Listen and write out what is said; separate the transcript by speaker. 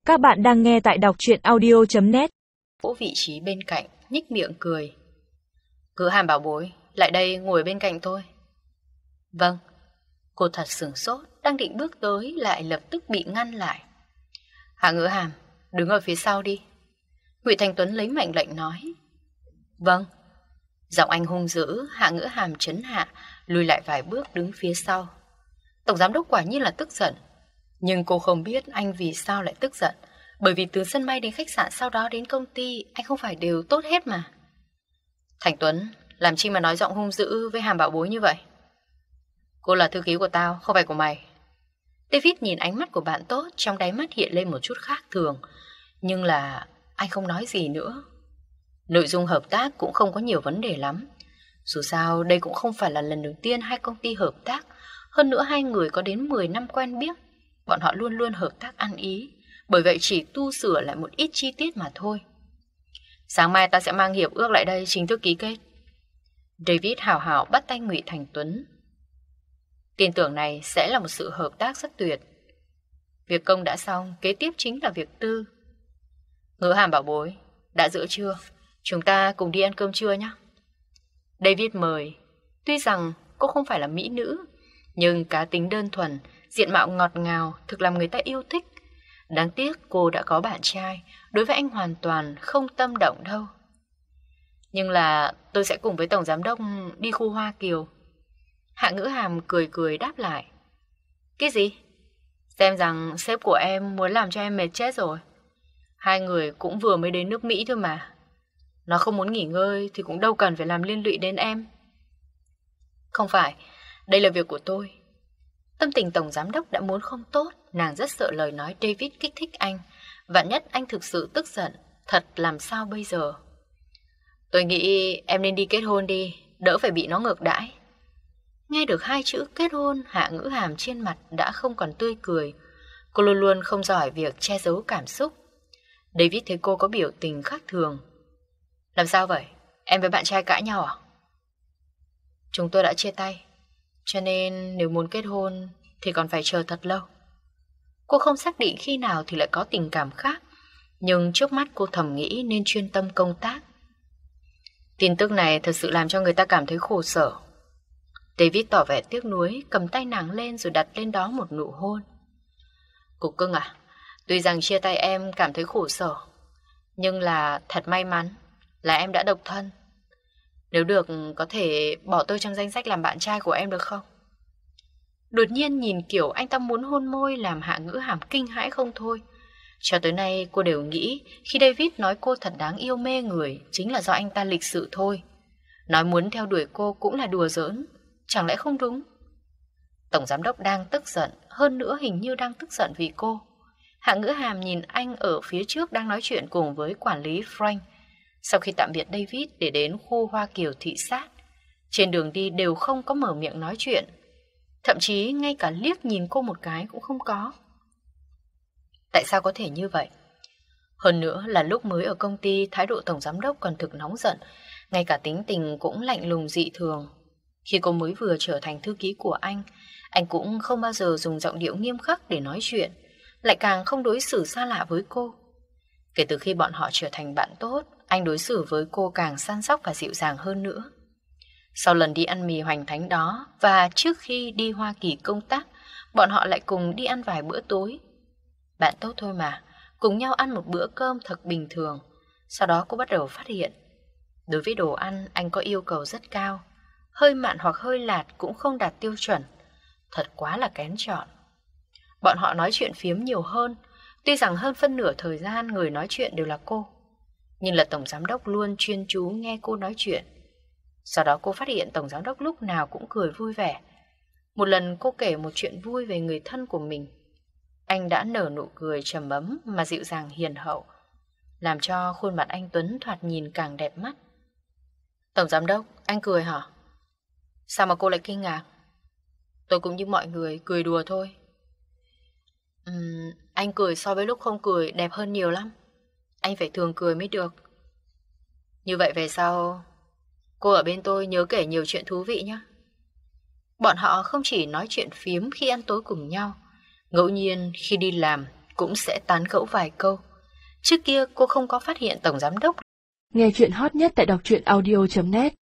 Speaker 1: Các bạn đang nghe tại đọc truyện audio.net.
Speaker 2: Vỗ vị trí bên cạnh, nhếch miệng cười. Cứ Hàm bảo bối, lại đây ngồi bên cạnh tôi. Vâng. Cô thật sửng sốt, đang định bước tới lại lập tức bị ngăn lại. Hạ Ngữ Hàm, đứng ở phía sau đi. Ngụy Thành Tuấn lấy mệnh lệnh nói. Vâng. Giọng anh hung dữ, Hạ Ngữ Hàm trấn hạ, lùi lại vài bước đứng phía sau. Tổng giám đốc quả nhiên là tức giận. Nhưng cô không biết anh vì sao lại tức giận. Bởi vì từ sân bay đến khách sạn sau đó đến công ty, anh không phải đều tốt hết mà. Thành Tuấn, làm chi mà nói giọng hung dữ với Hàm bảo bối như vậy? Cô là thư ký của tao, không phải của mày. David nhìn ánh mắt của bạn tốt, trong đáy mắt hiện lên một chút khác thường. Nhưng là anh không nói gì nữa. Nội dung hợp tác cũng không có nhiều vấn đề lắm. Dù sao đây cũng không phải là lần đầu tiên hai công ty hợp tác. Hơn nữa hai người có đến 10 năm quen biết. Bọn họ luôn luôn hợp tác ăn ý. Bởi vậy chỉ tu sửa lại một ít chi tiết mà thôi. Sáng mai ta sẽ mang hiệp ước lại đây chính thức ký kết. David hào hào bắt tay Ngụy Thành Tuấn. Tin tưởng này sẽ là một sự hợp tác rất tuyệt. Việc công đã xong, kế tiếp chính là việc tư. Ngữ Hàm bảo bối, đã giữa trưa, chúng ta cùng đi ăn cơm trưa nhé. David mời. Tuy rằng cô không phải là mỹ nữ, nhưng cá tính đơn thuần, diện mạo ngọt ngào, thực làm người ta yêu thích. Đáng tiếc cô đã có bạn trai, đối với anh hoàn toàn không tâm động đâu. Nhưng là tôi sẽ cùng với Tổng Giám đốc đi khu Hoa Kiều. Hạ Ngữ Hàm cười cười đáp lại. Cái gì? Xem rằng sếp của em muốn làm cho em mệt chết rồi. Hai người cũng vừa mới đến nước Mỹ thôi mà. Nó không muốn nghỉ ngơi thì cũng đâu cần phải làm liên lụy đến em. Không phải, đây là việc của tôi. Tâm tình Tổng Giám đốc đã muốn không tốt. Nàng rất sợ lời nói David kích thích anh. Vạn nhất anh thực sự tức giận, thật làm sao bây giờ? Tôi nghĩ em nên đi kết hôn đi, đỡ phải bị nó ngược đãi. Nghe được hai chữ kết hôn, Hạ Ngữ Hàm trên mặt đã không còn tươi cười. Cô luôn luôn không giỏi việc che giấu cảm xúc. David thấy cô có biểu tình khác thường. Làm sao vậy? Em với bạn trai cãi nhau à? Chúng tôi đã chia tay, cho nên nếu muốn kết hôn thì còn phải chờ thật lâu. Cô không xác định khi nào thì lại có tình cảm khác, nhưng trước mắt cô thầm nghĩ nên chuyên tâm công tác. Tin tức này thật sự làm cho người ta cảm thấy khổ sở. David tỏ vẻ tiếc nuối, cầm tay nàng lên rồi đặt lên đó một nụ hôn. Cục cưng à, tuy rằng chia tay em cảm thấy khổ sở, nhưng là thật may mắn là em đã độc thân. Nếu được có thể bỏ tôi trong danh sách làm bạn trai của em được không? Đột nhiên nhìn kiểu anh ta muốn hôn môi làm Hạ Ngữ Hàm kinh hãi không thôi. Cho tới nay cô đều nghĩ khi David nói cô thật đáng yêu mê người chính là do anh ta lịch sự thôi. Nói muốn theo đuổi cô cũng là đùa giỡn, chẳng lẽ không đúng? Tổng giám đốc đang tức giận, hơn nữa hình như đang tức giận vì cô. Hạ Ngữ Hàm nhìn anh ở phía trước đang nói chuyện cùng với quản lý Frank. Sau khi tạm biệt David để đến khu Hoa Kiều thị sát, trên đường đi đều không có mở miệng nói chuyện. Thậm chí ngay cả liếc nhìn cô một cái cũng không có. Tại sao có thể như vậy? Hơn nữa là lúc mới ở công ty, thái độ tổng giám đốc còn thực nóng giận, ngay cả tính tình cũng lạnh lùng dị thường. Khi cô mới vừa trở thành thư ký của anh cũng không bao giờ dùng giọng điệu nghiêm khắc để nói chuyện, lại càng không đối xử xa lạ với cô. Kể từ khi bọn họ trở thành bạn tốt, anh đối xử với cô càng săn sóc và dịu dàng hơn nữa. Sau lần đi ăn mì hoành thánh đó và trước khi đi Hoa Kỳ công tác, bọn họ lại cùng đi ăn vài bữa tối. Bạn tốt thôi mà, cùng nhau ăn một bữa cơm thật bình thường. Sau đó cô bắt đầu phát hiện, đối với đồ ăn anh có yêu cầu rất cao. Hơi mặn hoặc hơi lạt cũng không đạt tiêu chuẩn. Thật quá là kén chọn. Bọn họ nói chuyện phiếm nhiều hơn. Tuy rằng hơn phân nửa thời gian người nói chuyện đều là cô, nhưng là tổng giám đốc luôn chuyên chú nghe cô nói chuyện. Sau đó cô phát hiện tổng giám đốc lúc nào cũng cười vui vẻ. Một lần cô kể một chuyện vui về người thân của mình, anh đã nở nụ cười trầm ấm mà dịu dàng hiền hậu, làm cho khuôn mặt anh Tuấn thoạt nhìn càng đẹp mắt. Tổng giám đốc, anh cười hả? Sao mà cô lại kinh ngạc? Tôi cũng như mọi người, cười đùa thôi. Anh cười so với lúc không cười đẹp hơn nhiều lắm. Anh phải thường cười mới được. Như vậy về sau cô ở bên tôi nhớ kể nhiều chuyện thú vị nhé. Bọn họ không chỉ nói chuyện phiếm khi ăn tối cùng nhau, ngẫu nhiên khi đi làm cũng sẽ tán gẫu vài câu. Trước kia cô không có phát hiện tổng giám đốc.
Speaker 1: Nghe chuyện hot nhất tại đọc truyện audio.net